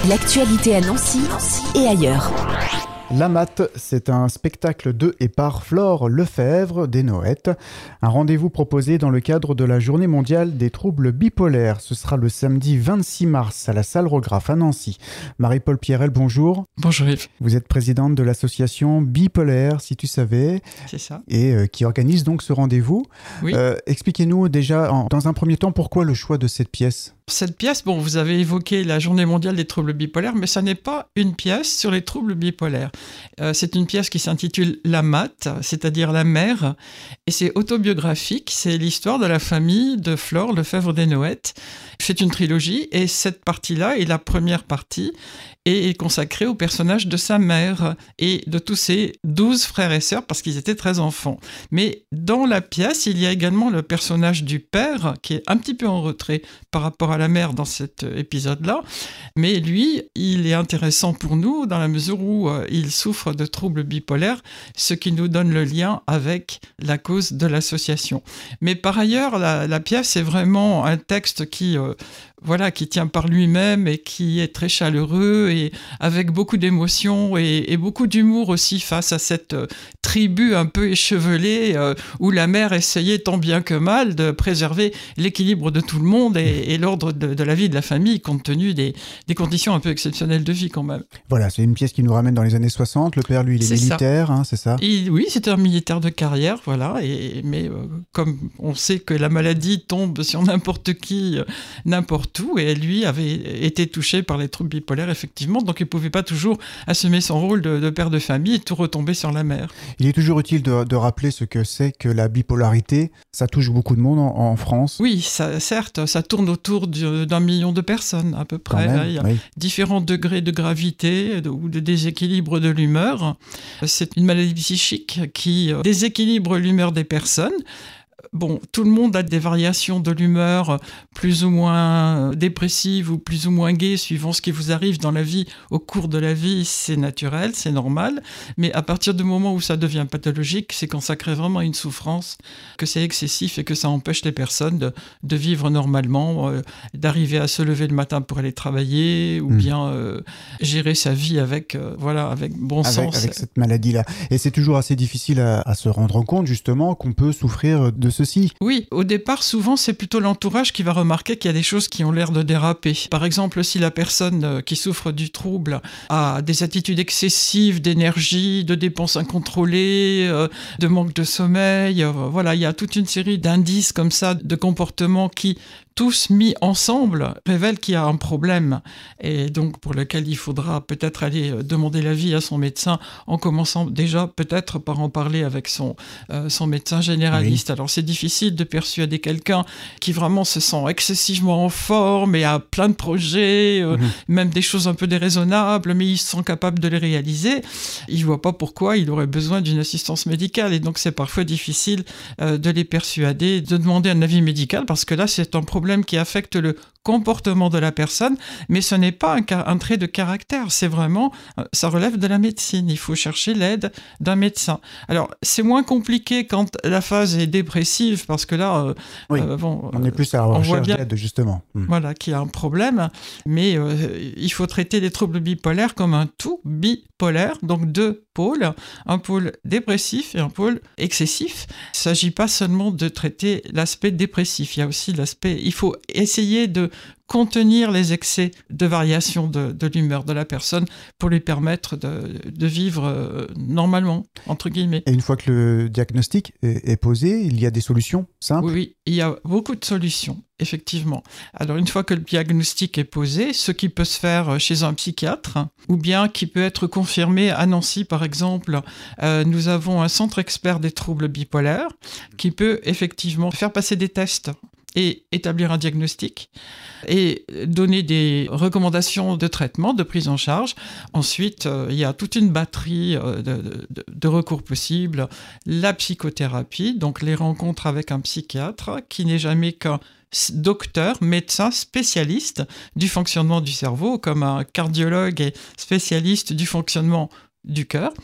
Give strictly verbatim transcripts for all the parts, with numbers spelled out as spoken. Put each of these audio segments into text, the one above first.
L'actualité à Nancy et ailleurs. La Mat, c'est un spectacle de et par Flore Lefebvre des Noëttes. Un rendez-vous proposé dans le cadre de la Journée mondiale des troubles bipolaires. Ce sera le samedi vingt-six mars à la salle Rographe à Nancy. Marie-Paul Pierrel, bonjour. Bonjour Yves. Vous êtes présidente de l'association Bipolaire, si tu savais. C'est ça. Et euh, qui organise donc ce rendez-vous. Oui. Euh, expliquez-nous déjà, en, dans un premier temps, pourquoi le choix de cette pièce ? Cette pièce, bon, vous avez évoqué la Journée mondiale des troubles bipolaires, mais ça n'est pas une pièce sur les troubles bipolaires. Euh, c'est une pièce qui s'intitule La Mat, c'est-à-dire la mère, et c'est autobiographique, c'est l'histoire de la famille de Flore Lefebvre des Noëttes. C'est une trilogie, et cette partie-là est la première partie, et est consacrée au personnage de sa mère et de tous ses douze frères et sœurs, parce qu'ils étaient treize enfants. Mais dans la pièce, il y a également le personnage du père, qui est un petit peu en retrait par rapport à la mère dans cet épisode-là. Mais lui, il est intéressant pour nous dans la mesure où euh, il souffre de troubles bipolaires, ce qui nous donne le lien avec la cause de l'association. Mais par ailleurs, la, la pièce est vraiment un texte qui... Euh, Voilà, qui tient par lui-même et qui est très chaleureux et avec beaucoup d'émotion et, et beaucoup d'humour aussi face à cette euh, tribu un peu échevelée euh, où la mère essayait tant bien que mal de préserver l'équilibre de tout le monde et, et l'ordre de, de la vie de la famille compte tenu des, des conditions un peu exceptionnelles de vie quand même. Voilà, c'est une pièce qui nous ramène dans les années soixante. Le père, lui, il est, C'est militaire, hein, c'est ça ? Et oui, c'était un militaire de carrière, voilà. Et, mais euh, comme on sait que la maladie tombe sur n'importe qui, euh, n'importe tout, et lui avait été touché par les troubles bipolaires, effectivement, donc il ne pouvait pas toujours assumer son rôle de, de père de famille et tout retomber sur la mère. Il est toujours utile de, de rappeler ce que c'est que la bipolarité. Ça touche beaucoup de monde en, en France. Oui, ça, certes, ça tourne autour du, d'un million de personnes, à peu près. Quand même, Il y a oui. différents degrés de gravité de, ou de déséquilibre de l'humeur. C'est une maladie psychique qui déséquilibre l'humeur des personnes. Bon, tout le monde a des variations de l'humeur plus ou moins dépressives ou plus ou moins gaies, suivant ce qui vous arrive dans la vie. Au cours de la vie, c'est naturel, c'est normal. Mais à partir du moment où ça devient pathologique, c'est quand ça crée vraiment une souffrance, que c'est excessif et que ça empêche les personnes de, de vivre normalement, euh, d'arriver à se lever le matin pour aller travailler ou mmh. bien euh, gérer sa vie avec, euh, voilà, avec bon avec, sens. Avec cette maladie-là. Et c'est toujours assez difficile à, à se rendre compte, justement, qu'on peut souffrir de ceci. Oui, au départ, souvent, c'est plutôt l'entourage qui va remarquer qu'il y a des choses qui ont l'air de déraper. Par exemple, si la personne qui souffre du trouble a des attitudes excessives d'énergie, de dépenses incontrôlées, euh, de manque de sommeil, euh, voilà, il y a toute une série d'indices comme ça, de comportements qui, tous mis ensemble, révèlent qu'il y a un problème et donc pour lequel il faudra peut-être aller demander l'avis à son médecin en commençant déjà peut-être par en parler avec son, euh, son médecin généraliste. Oui. Alors c'est difficile de persuader quelqu'un qui vraiment se sent excessivement en forme et a plein de projets, euh, mmh. même des choses un peu déraisonnables, mais il se sent capable de les réaliser. Il ne voit pas pourquoi il aurait besoin d'une assistance médicale et donc c'est parfois difficile euh, de les persuader, de demander un avis médical parce que là c'est un problème qui affecte le comportement de la personne, mais ce n'est pas un, un trait de caractère, c'est vraiment, ça relève de la médecine, il faut chercher l'aide d'un médecin. Alors, c'est moins compliqué quand la phase est dépressive, parce que là, euh, oui, euh, bon, on est plus à la recherche d'aide, justement. Mmh. Voilà, qu'il y a un problème, mais euh, il faut traiter les troubles bipolaires comme un tout bipolaire, donc deux pôles, un pôle dépressif et un pôle excessif. Il ne s'agit pas seulement de traiter l'aspect dépressif, il y a aussi l'aspect, il faut essayer de contenir les excès de variation de, de l'humeur de la personne pour lui permettre de, de vivre euh, normalement, entre guillemets. Et une fois que le diagnostic est, est posé, il y a des solutions simples ? Oui, oui, il y a beaucoup de solutions, effectivement. Alors, une fois que le diagnostic est posé, ce qui peut se faire chez un psychiatre, ou bien qui peut être confirmé à Nancy, par exemple, euh, nous avons un centre expert des troubles bipolaires qui peut effectivement faire passer des tests et établir un diagnostic et donner des recommandations de traitement, de prise en charge. Ensuite, euh, il y a toute une batterie euh, de, de, de recours possibles. La psychothérapie, donc les rencontres avec un psychiatre qui n'est jamais qu'un docteur, médecin, spécialiste du fonctionnement du cerveau, comme un cardiologue est spécialiste du fonctionnement du cœur.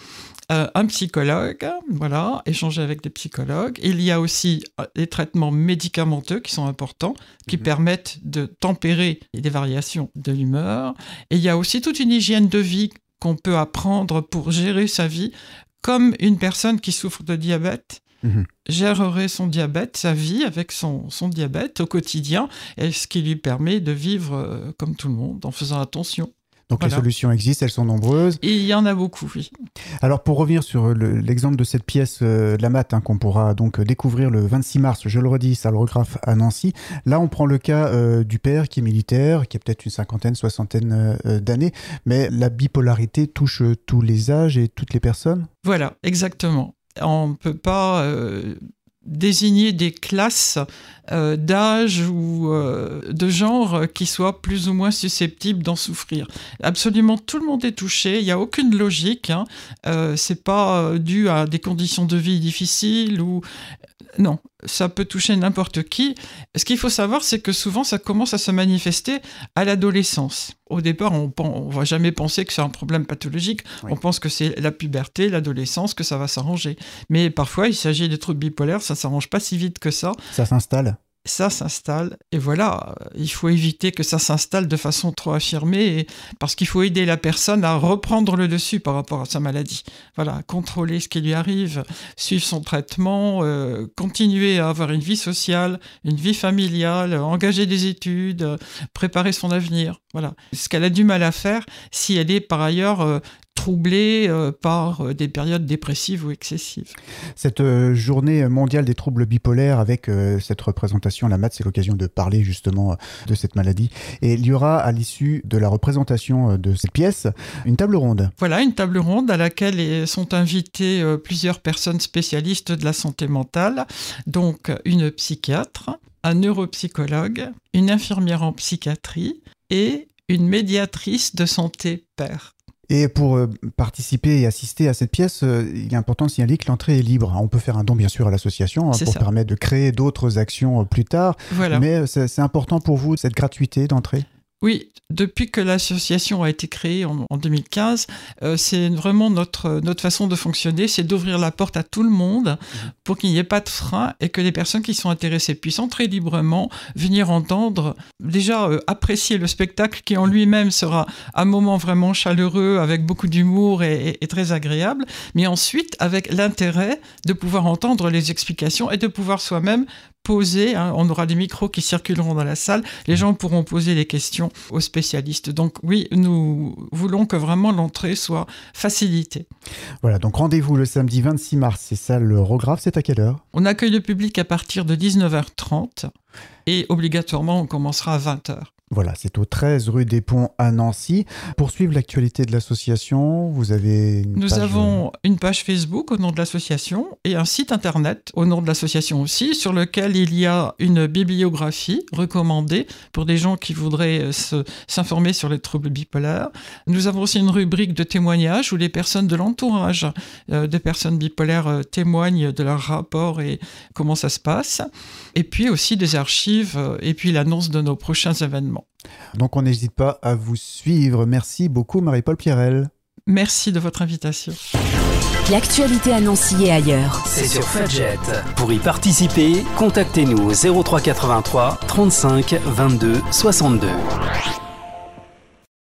euh, un psychologue, voilà, échanger avec des psychologues. Il y a aussi des traitements médicamenteux qui sont importants, qui mmh. permettent de tempérer les variations de l'humeur. Et il y a aussi toute une hygiène de vie qu'on peut apprendre pour gérer sa vie, comme une personne qui souffre de diabète Mmh. gérerait son diabète, sa vie avec son, son diabète au quotidien, et ce qui lui permet de vivre euh, comme tout le monde, en faisant attention. Donc voilà. Les solutions existent, elles sont nombreuses. Et il y en a beaucoup, oui. Alors pour revenir sur le, l'exemple de cette pièce euh, de la Matte hein, qu'on pourra donc découvrir le vingt-six mars, je le redis, salle Rographe à Nancy. Là on prend le cas euh, du père qui est militaire, qui a peut-être une cinquantaine, soixantaine euh, d'années, mais la bipolarité touche euh, tous les âges et toutes les personnes. Voilà, exactement. On ne peut pas euh, désigner des classes euh, d'âge ou euh, de genre qui soient plus ou moins susceptibles d'en souffrir. Absolument tout le monde est touché, il n'y a aucune logique. Hein. Euh, c'est pas dû à des conditions de vie difficiles ou... Non, ça peut toucher n'importe qui. Ce qu'il faut savoir, c'est que souvent, ça commence à se manifester à l'adolescence. Au départ, on ne va jamais penser que c'est un problème pathologique. Oui. On pense que c'est la puberté, l'adolescence, que ça va s'arranger. Mais parfois, il s'agit des troubles bipolaires, ça ne s'arrange pas si vite que ça. Ça s'installe ? Ça s'installe, et voilà, il faut éviter que ça s'installe de façon trop affirmée, et, parce qu'il faut aider la personne à reprendre le dessus par rapport à sa maladie. Voilà, contrôler ce qui lui arrive, suivre son traitement, euh, continuer à avoir une vie sociale, une vie familiale, engager des études, euh, préparer son avenir. Voilà, ce qu'elle a du mal à faire si elle est par ailleurs euh, troublée euh, par euh, des périodes dépressives ou excessives. Cette euh, journée mondiale des troubles bipolaires avec euh, cette représentation à la Matte, c'est l'occasion de parler justement euh, de cette maladie. Et il y aura à l'issue de la représentation euh, de cette pièce une table ronde. Voilà, une table ronde à laquelle sont invitées euh, plusieurs personnes spécialistes de la santé mentale, donc une psychiatre, un neuropsychologue, une infirmière en psychiatrie et une médiatrice de santé père. Et pour euh, participer et assister à cette pièce, euh, il est important de signaler que l'entrée est libre. On peut faire un don, bien sûr, à l'association hein, pour ça. permettre de créer d'autres actions euh, plus tard. Voilà. Mais c'est, c'est important pour vous, cette gratuité d'entrée ? Oui, depuis que l'association a été créée en, en deux mille quinze, euh, c'est vraiment notre, notre façon de fonctionner, c'est d'ouvrir la porte à tout le monde mmh. pour qu'il n'y ait pas de frein et que les personnes qui sont intéressées puissent entrer librement, venir entendre, déjà euh, apprécier le spectacle qui en lui-même sera un moment vraiment chaleureux, avec beaucoup d'humour et, et, et très agréable, mais ensuite avec l'intérêt de pouvoir entendre les explications et de pouvoir soi-même poser, hein, on aura des micros qui circuleront dans la salle, les gens pourront poser les questions aux spécialistes. Donc oui, nous voulons que vraiment l'entrée soit facilitée. Voilà, donc rendez-vous le samedi vingt-six mars, c'est salle Rographe, c'est à quelle heure ? On accueille le public à partir de dix-neuf heures trente et obligatoirement on commencera à vingt heures. Voilà, c'est au treize rue des Ponts à Nancy. Pour suivre l'actualité de l'association, vous avez une Nous page... avons une page Facebook au nom de l'association et un site internet au nom de l'association aussi, sur lequel il y a une bibliographie recommandée pour des gens qui voudraient se, s'informer sur les troubles bipolaires. Nous avons aussi une rubrique de témoignages où les personnes de l'entourage euh, des personnes bipolaires euh, témoignent de leur rapport et comment ça se passe. Et puis aussi des archives euh, et puis l'annonce de nos prochains événements. Donc on n'hésite pas à vous suivre. Merci beaucoup Marie-Paul Pierrel. Merci de votre invitation. L'actualité à Nancy et ailleurs. C'est sur Fudget. Pour y participer, contactez-nous au zéro trois quatre-vingt-trois trente-cinq vingt-deux soixante-deux.